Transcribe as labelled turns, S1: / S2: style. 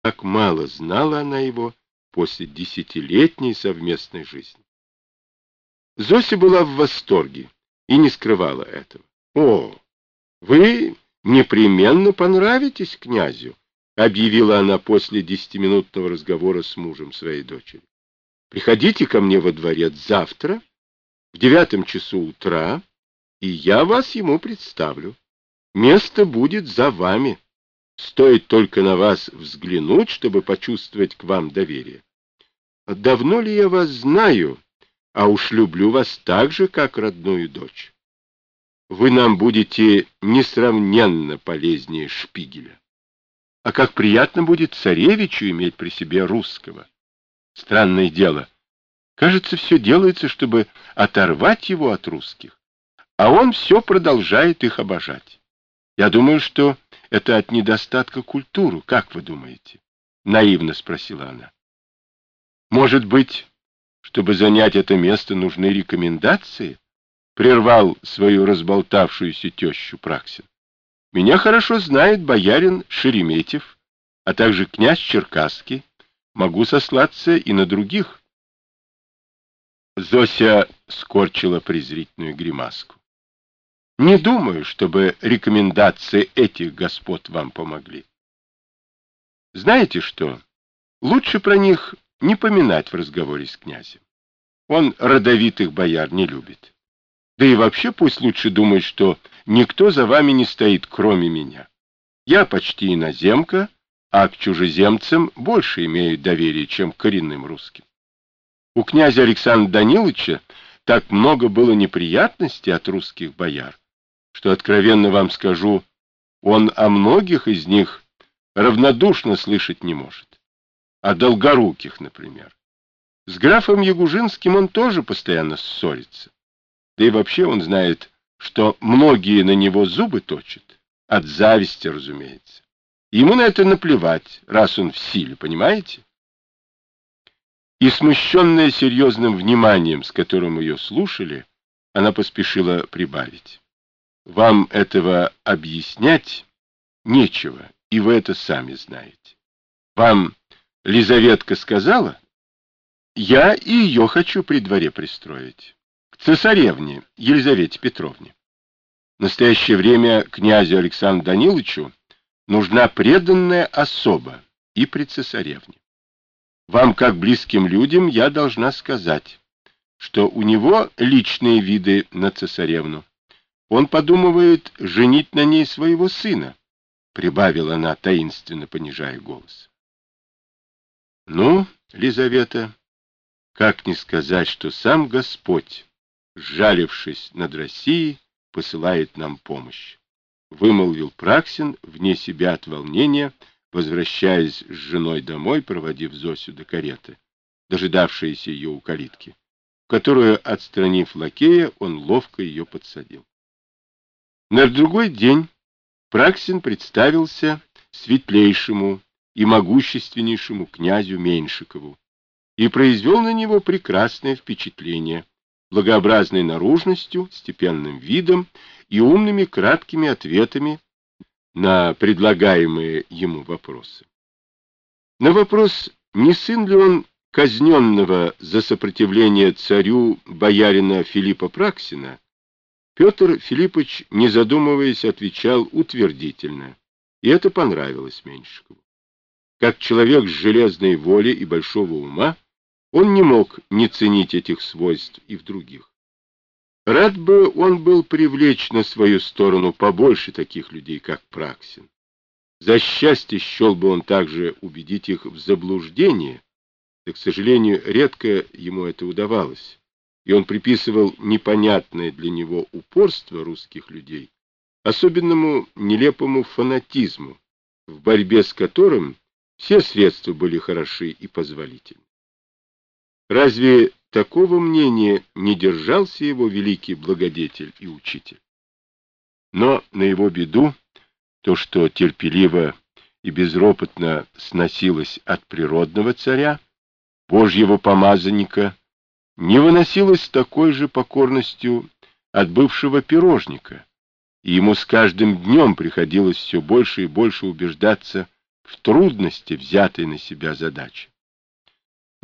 S1: как мало знала она его после десятилетней совместной жизни. Зося была в восторге и не скрывала этого. «О, вы непременно понравитесь князю», — объявила она после 10-минутного разговора с мужем своей дочери. «Приходите ко мне во дворец завтра в 9 часу утра, и я вас ему представлю. Место будет за вами. Стоит только на вас взглянуть, чтобы почувствовать к вам доверие. Давно ли я вас знаю, а уж люблю вас так же, как родную дочь. Вы нам будете несравненно полезнее Шпигеля. А как приятно будет царевичу иметь при себе русского. Странное дело. Кажется, все делается, чтобы оторвать его от русских, а он все продолжает их обожать. Я думаю, что это от недостатка культуры. Как вы думаете? Наивно спросила она. Может быть, чтобы занять это место, нужны рекомендации? Прервал свою разболтавшуюся тещу Праксин. Меня хорошо знает боярин Шереметьев, а также князь Черкасский. Могу сослаться и на других. Зося скорчила презрительную гримаску. Не думаю, чтобы рекомендации этих господ вам помогли. Знаете что? Лучше про них не поминать в разговоре с князем. Он родовитых бояр не любит. Да и вообще пусть лучше думает, что никто за вами не стоит, кроме меня. Я почти иноземка, а к чужеземцам больше имею доверие, чем к коренным русским. У князя Александра Даниловича так много было неприятностей от русских бояр, что, откровенно вам скажу, он о многих из них равнодушно слышать не может. О Долгоруких, например. С графом Ягужинским он тоже постоянно ссорится. Да и вообще он знает, что многие на него зубы точат. От зависти, разумеется. Ему на это наплевать, раз он в силе, понимаете? И смущенная серьезным вниманием, с которым ее слушали, она поспешила прибавить. Вам этого объяснять нечего, и вы это сами знаете. Вам Лизаветка сказала? Я и ее хочу при дворе пристроить. К цесаревне Елизавете Петровне. В настоящее время князю Александру Даниловичу нужна преданная особа и при цесаревне. Вам, как близким людям, я должна сказать, что у него личные виды на цесаревну. Он подумывает женить на ней своего сына, прибавила она, таинственно понижая голос. Ну, Лизавета, как не сказать, что сам Господь, сжалившись над Россией, посылает нам помощь, вымолвил Праксин вне себя от волнения, возвращаясь с женой домой, проводив Зосю до кареты, дожидавшейся ее у калитки, в которую, отстранив лакея, он ловко ее подсадил. На другой день Праксин представился светлейшему и могущественнейшему князю Меньшикову и произвел на него прекрасное впечатление, благообразной наружностью, степенным видом и умными краткими ответами на предлагаемые ему вопросы. На вопрос, не сын ли он казненного за сопротивление царю боярина Филиппа Праксина, Петр Филиппович, не задумываясь, отвечал утвердительно, и это понравилось Меньшикову. Как человек с железной волей и большого ума, он не мог не ценить этих свойств и в других. Рад бы он был привлечь на свою сторону побольше таких людей, как Праксин. За счастье счел бы он также убедить их в заблуждении, да, к сожалению, редко ему это удавалось, и он приписывал непонятное для него упорство русских людей особенному нелепому фанатизму, в борьбе с которым все средства были хороши и позволительны. Разве такого мнения не держался его великий благодетель и учитель? Но на его беду то, что терпеливо и безропотно сносилось от природного царя, Божьего помазанника, не выносилось с такой же покорностью от бывшего пирожника, и ему с каждым днем приходилось все больше и больше убеждаться в в трудности взятой на себя задачи.